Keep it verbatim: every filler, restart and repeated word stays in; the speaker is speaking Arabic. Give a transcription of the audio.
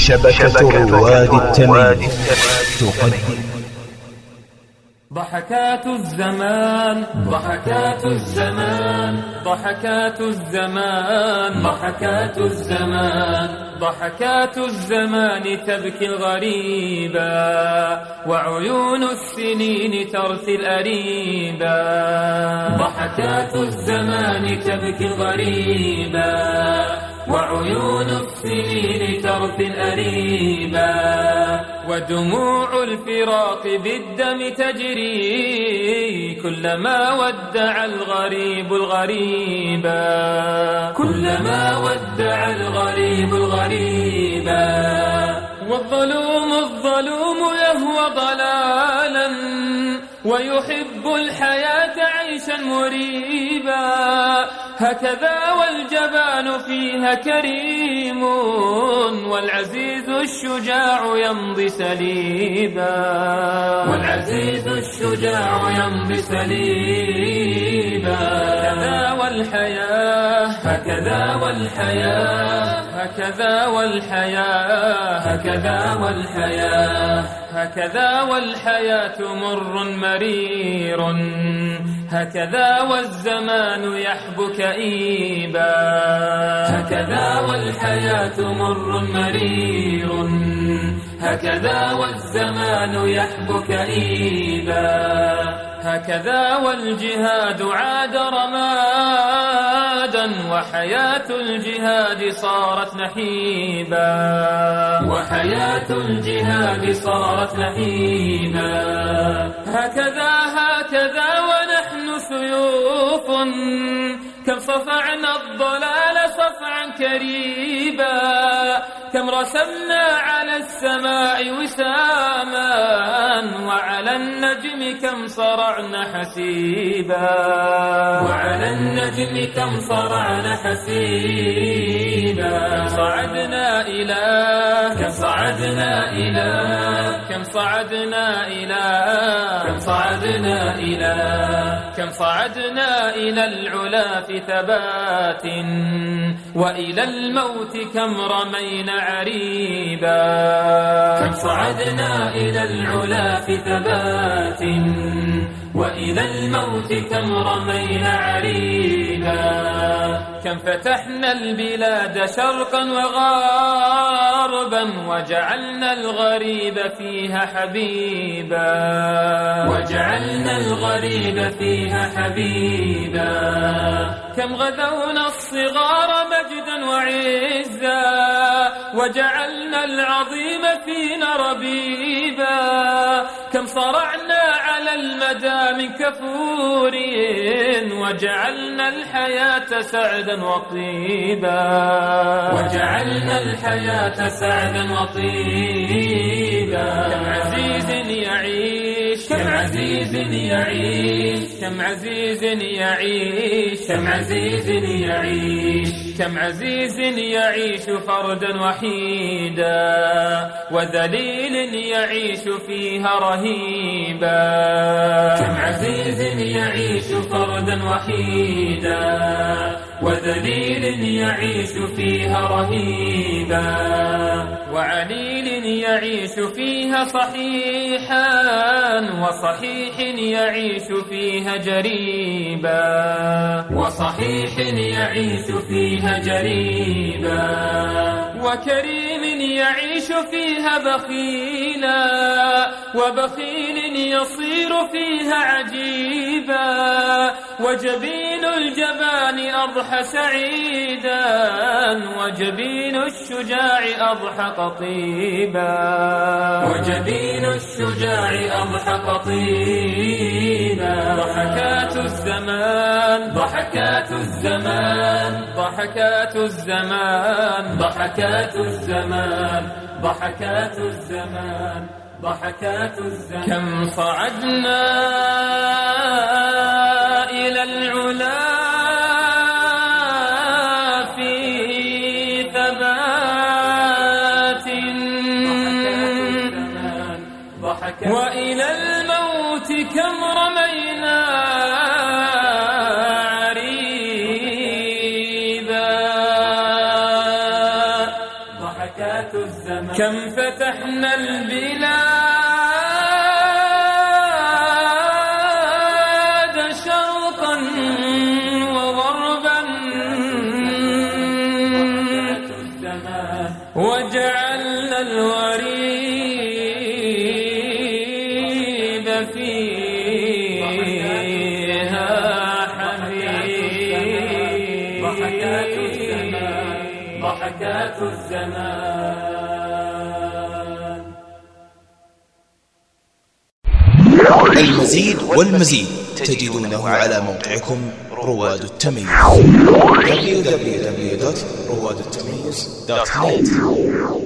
شبكة رواد التميم تقدم ضحكات الزمان ضحكات الزمان ضحكات الزمان ضحكات الزمان ضحكات الزمان تبكي الغريبا وعيون السنين ترثي الأريبا ضحكات الزمان تبكي الغريبا وعيون السنين ترثي الأريبا ودموع الفراق بالدم تجري كلما ودع الغريب الغريبا كلما ودع الغريب الغريبا والظلوم الظلوم يهوى ضلالا ويحب الحياة عيشا مريبا هكذا والجبان فيها كريم والعزيز الشجاع يمضي سليبا والعزيز الشجاع يمضي سليبا هكذا والحياة هكذا والحياة هكذا والحياة هكذا والحياة هكذا والحياة مر مرير هكذا والزمان يحبو كئيبا هكذا والحياة مر مرير هكذا والزمان يحبو كئيبا هكذا والجهاد عاد رمادا وحياة الجهاد صارت نحيبا وحياة الجهاد صارت نحيبا هكذا هكذا ونحن سيوف كم صفعنا الضلال صفعا كريبا كم رسمنا على السماء وساما وعلى النجم كم صرعنا حسيبا وعلى النجم كم صرعنا حسيبا كم صعدنا إلى كم صعدنا إلى كم صعدنا إلى كم صعدنا إلى كم صعدنا إلى العلا في ثبات وإلى الموت كم رمينا عريبا كم صعدنا إلى العلا في ثبات وإلى الموت كم رمينا عريبا كم فتحنا البلاد شرقا وغربا وجعلنا الغريب فيها حبيبا وجعلنا الغريب فيها حبيبا كم غذونا الصغار مجدا وعزا وجعلنا العظيم فينا ربيبا كم صرعنا على المدى من كفور وجعلنا الحياة سعدا وطيبا وجعلنا الحياة سعدا وطيبا كم عزيز يعيش كم عزيز يعيش كم عزيز يعيش كم عزيز يعيش كم عزيز يعيش فردا وحيدا وذليل يعيش فيها رهيبا كم عزيز يعيش فردا وحيدا وذليل يعيش فيها رهيبا وعليل يعيش فيها صحيحا وصحيح يعيش فيها جريبا وصحيح يعيش فيها جريبا وكريم يعيش فيها بخيلا وبخيل يصير فيها عجيبا وجبين الجبان أضحى سعيدا وجبين الشجاع أضحى قطيبا وجبين الشجاع أضحى قطيبا ضحكات الزمان ضحكات الزمان ضحكات الزمان ضحكات الزمان ضحكات الزمان ضحكات الزمان كم صعدنا إلى العلا في ثبات وإلى الموت كم رمينا عريبا ضحكات ضحكات الزمان كم فتحنا البلاد شرقا وغربا وجعلنا الغريب فيها حبيب ضحكات الزمان ضحكات الزمان. المزيد والمزيد تجدونه على موقعكم رواد التميز دبليو دبليو دبليو دوت رواد التميز دوت نت.